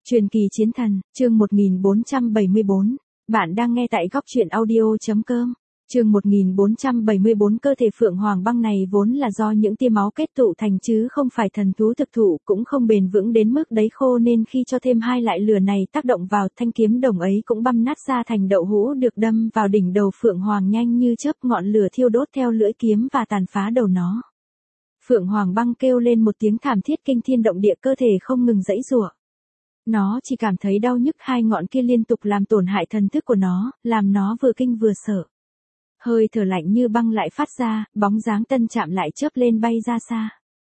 Truyền kỳ chiến thần, chương 1474. Bạn đang nghe tại góc truyện audio.com. Chương 1474. Cơ thể phượng hoàng băng này vốn là do những tia máu kết tụ thành chứ không phải thần thú thực thụ, cũng không bền vững đến mức đấy khô, nên khi cho thêm hai loại lửa này tác động vào, thanh kiếm đồng ấy cũng băm nát ra thành đậu hũ, được đâm vào đỉnh đầu phượng hoàng nhanh như chớp, ngọn lửa thiêu đốt theo lưỡi kiếm và tàn phá đầu nó. Phượng hoàng băng kêu lên một tiếng thảm thiết kinh thiên động địa, cơ thể không ngừng giãy giụa. Nó chỉ cảm thấy đau nhức, hai ngọn kia liên tục làm tổn hại thần thức của nó, làm nó vừa kinh vừa sợ. Hơi thở lạnh như băng lại phát ra, bóng dáng Tân Trạm lại chớp lên bay ra xa.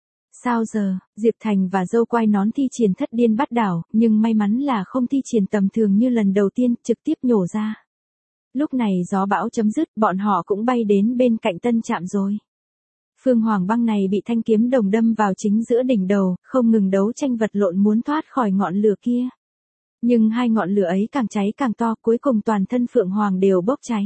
Sao giờ? Diệp Thành và Dâu Quai Nón thi triển thất điên bắt đảo, nhưng may mắn là không thi triển tầm thường như lần đầu tiên, trực tiếp nhổ ra. Lúc này gió bão chấm dứt, bọn họ cũng bay đến bên cạnh Tân Trạm rồi. Phương Hoàng băng này bị thanh kiếm đồng đâm vào chính giữa đỉnh đầu, không ngừng đấu tranh vật lộn muốn thoát khỏi ngọn lửa kia. Nhưng hai ngọn lửa ấy càng cháy càng to, cuối cùng toàn thân Phượng Hoàng đều bốc cháy.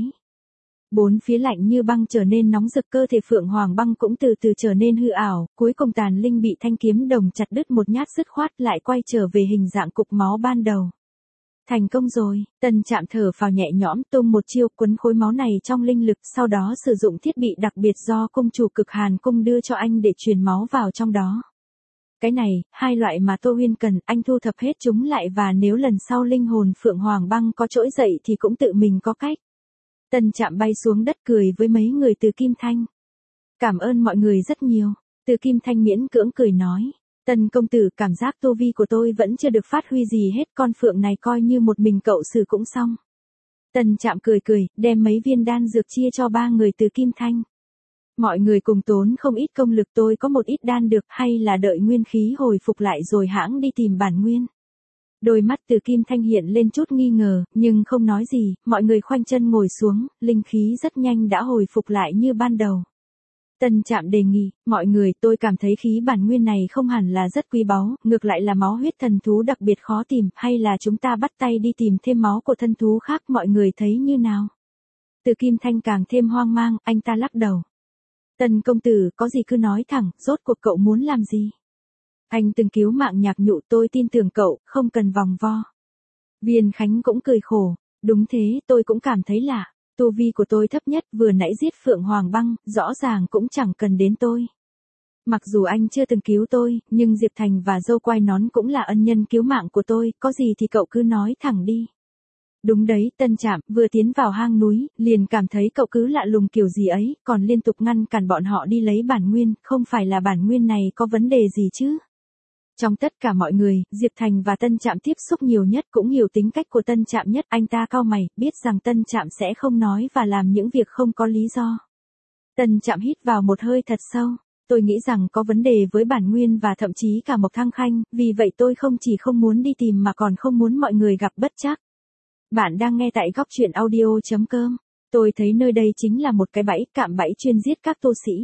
Bốn phía lạnh như băng trở nên nóng rực, cơ thể Phượng Hoàng băng cũng từ từ trở nên hư ảo, cuối cùng tàn linh bị thanh kiếm đồng chặt đứt một nhát dứt khoát, lại quay trở về hình dạng cục máu ban đầu. Thành công rồi, Tân Trạm thở phào nhẹ nhõm, tung một chiêu quấn khối máu này trong linh lực, sau đó sử dụng thiết bị đặc biệt do cung chủ Cực Hàn cung đưa cho anh để truyền máu vào trong đó. Cái này, hai loại mà Tô Huyên cần, anh thu thập hết chúng lại, và nếu lần sau linh hồn Phượng Hoàng băng có trỗi dậy thì cũng tự mình có cách. Tân Trạm bay xuống đất cười với mấy người từ Kim Thanh. Cảm ơn mọi người rất nhiều. Từ Kim Thanh miễn cưỡng cười nói. Tân công tử, cảm giác tu vi của tôi vẫn chưa được phát huy gì hết, con phượng này coi như một mình cậu xử cũng xong. Tân Trạm cười cười, đem mấy viên đan dược chia cho ba người từ Kim Thanh. Mọi người cùng tốn không ít công lực, tôi có một ít đan được, hay là đợi nguyên khí hồi phục lại rồi hãng đi tìm bản nguyên. Đôi mắt từ Kim Thanh hiện lên chút nghi ngờ, nhưng không nói gì, mọi người khoanh chân ngồi xuống, linh khí rất nhanh đã hồi phục lại như ban đầu. Tân Trạm đề nghị, mọi người, tôi cảm thấy khí bản nguyên này không hẳn là rất quý báu, ngược lại là máu huyết thần thú đặc biệt khó tìm, hay là chúng ta bắt tay đi tìm thêm máu của thân thú khác, mọi người thấy như nào? Từ Kim Thanh càng thêm hoang mang, anh ta lắc đầu. Tân công tử, có gì cứ nói thẳng, rốt cuộc cậu muốn làm gì? Anh từng cứu mạng Nhạc Nhụ, tôi tin tưởng cậu, không cần vòng vo. Viên Khánh cũng cười khổ, đúng thế, tôi cũng cảm thấy lạ. Tu vi của tôi thấp nhất, vừa nãy giết Phượng Hoàng băng, rõ ràng cũng chẳng cần đến tôi. Mặc dù anh chưa từng cứu tôi, nhưng Diệp Thành và Dâu Quai Nón cũng là ân nhân cứu mạng của tôi, có gì thì cậu cứ nói thẳng đi. Đúng đấy, Tân Trạm, vừa tiến vào hang núi, liền cảm thấy cậu cứ lạ lùng kiểu gì ấy, còn liên tục ngăn cản bọn họ đi lấy bản nguyên, không phải là bản nguyên này có vấn đề gì chứ? Trong tất cả mọi người, Diệp Thành và Tân Trạm tiếp xúc nhiều nhất, cũng hiểu tính cách của Tân Trạm nhất, anh ta cau mày, biết rằng Tân Trạm sẽ không nói và làm những việc không có lý do. Tân Trạm hít vào một hơi thật sâu, tôi nghĩ rằng có vấn đề với bản nguyên và thậm chí cả Mộc Thăng Khanh, vì vậy tôi không chỉ không muốn đi tìm mà còn không muốn mọi người gặp bất trắc. Bạn đang nghe tại góc truyện audio.com, tôi thấy nơi đây chính là một cái bẫy, cạm bẫy chuyên giết các tu sĩ.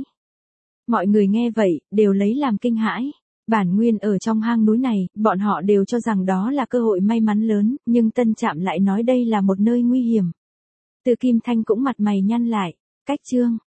Mọi người nghe vậy, đều lấy làm kinh hãi. Bản nguyên ở trong hang núi này, bọn họ đều cho rằng đó là cơ hội may mắn lớn, nhưng Tân Trạm lại nói đây là một nơi nguy hiểm. Từ Kim Thanh cũng mặt mày nhăn lại. Cách chương